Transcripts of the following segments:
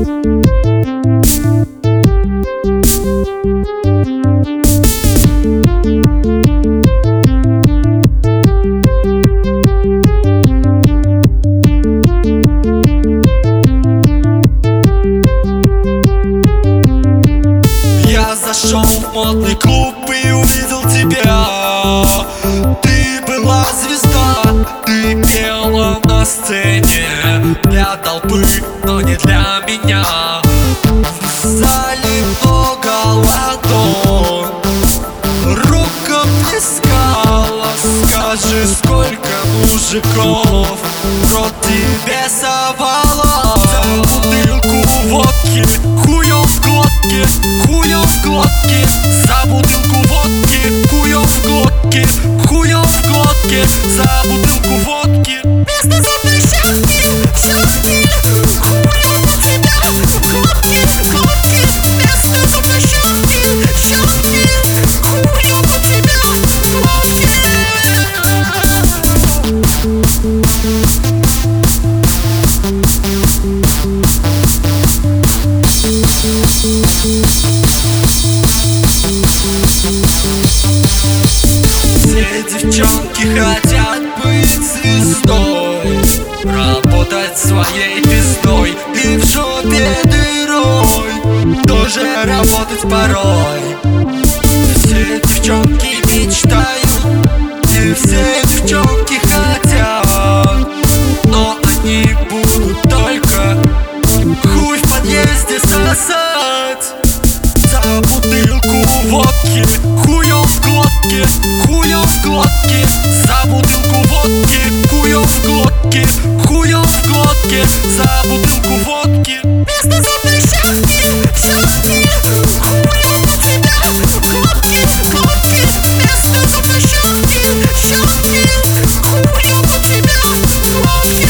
Я зашел в модный клуб и увидел тебя. Ты была звезда, ты пела на сцене для толпы, но не для меня. В зале много ладонь, рука плескала. Скажи, сколько мужиков в рот тебе совала. За бутылку водки, хуёв в глотке, хуёв в глотке. За бутылку водки, хуёв в глотке, хуёв в глотке. За бутылку водки. Вместо зубной щетки, щетки, хуёв у тебя в глотке, глотке. Вместо зубной щетки, щетки, хуёв у тебя в глотке. Все девчонки хотят быть звездой, работать своей пиздой и в жопе дырой тоже работать порой. Все девчонки мечтают, и все девчонки хотят, но они будут только хуй в подъезде сосать. За бутылку водки, хуёв в глотке, хуёв в глотке. За бутылку водки, хуёв в глотке, хуёв в глотке. За бутылку водки. Вместо зубной щетки, щетки, хуёв у тебя в глотке, глотке. Вместо зубной щетки, щетки, хуёв у тебя в глотке.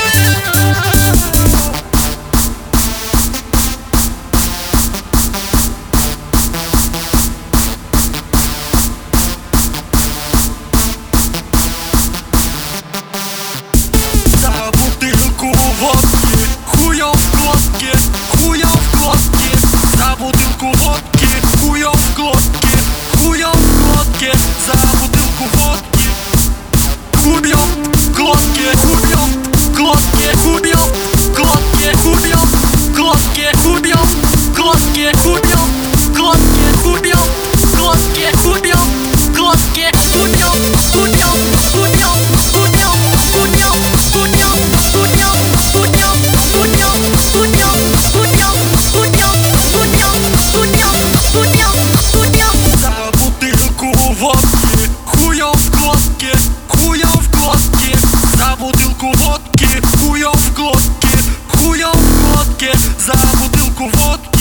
За бутылку водки, хуёв в глотке, хуёв в глотке. За бутылку водки, хуёв в глотке, хуёв в глотке. За бутылку водки. Хуёв в глотке, хуёв в глотке, хуёв в глотке, хуёв в глотке, хуёв в глотке, хуёв в глотке, хуёв в глотке, хуёв в глотке, хуёв, хуёв, хуёв, хуёв, хуёв, хуёв, хуёв, хуёв, хуёв, хуёв, хуёв, хуёв, хуёв, хуёв, хуёв. За бутылку водки, хуёв в глотке, хуёв в глотке. За бутылку водки, хуёв в глотке, хуёв в глотке. За бутылку водки.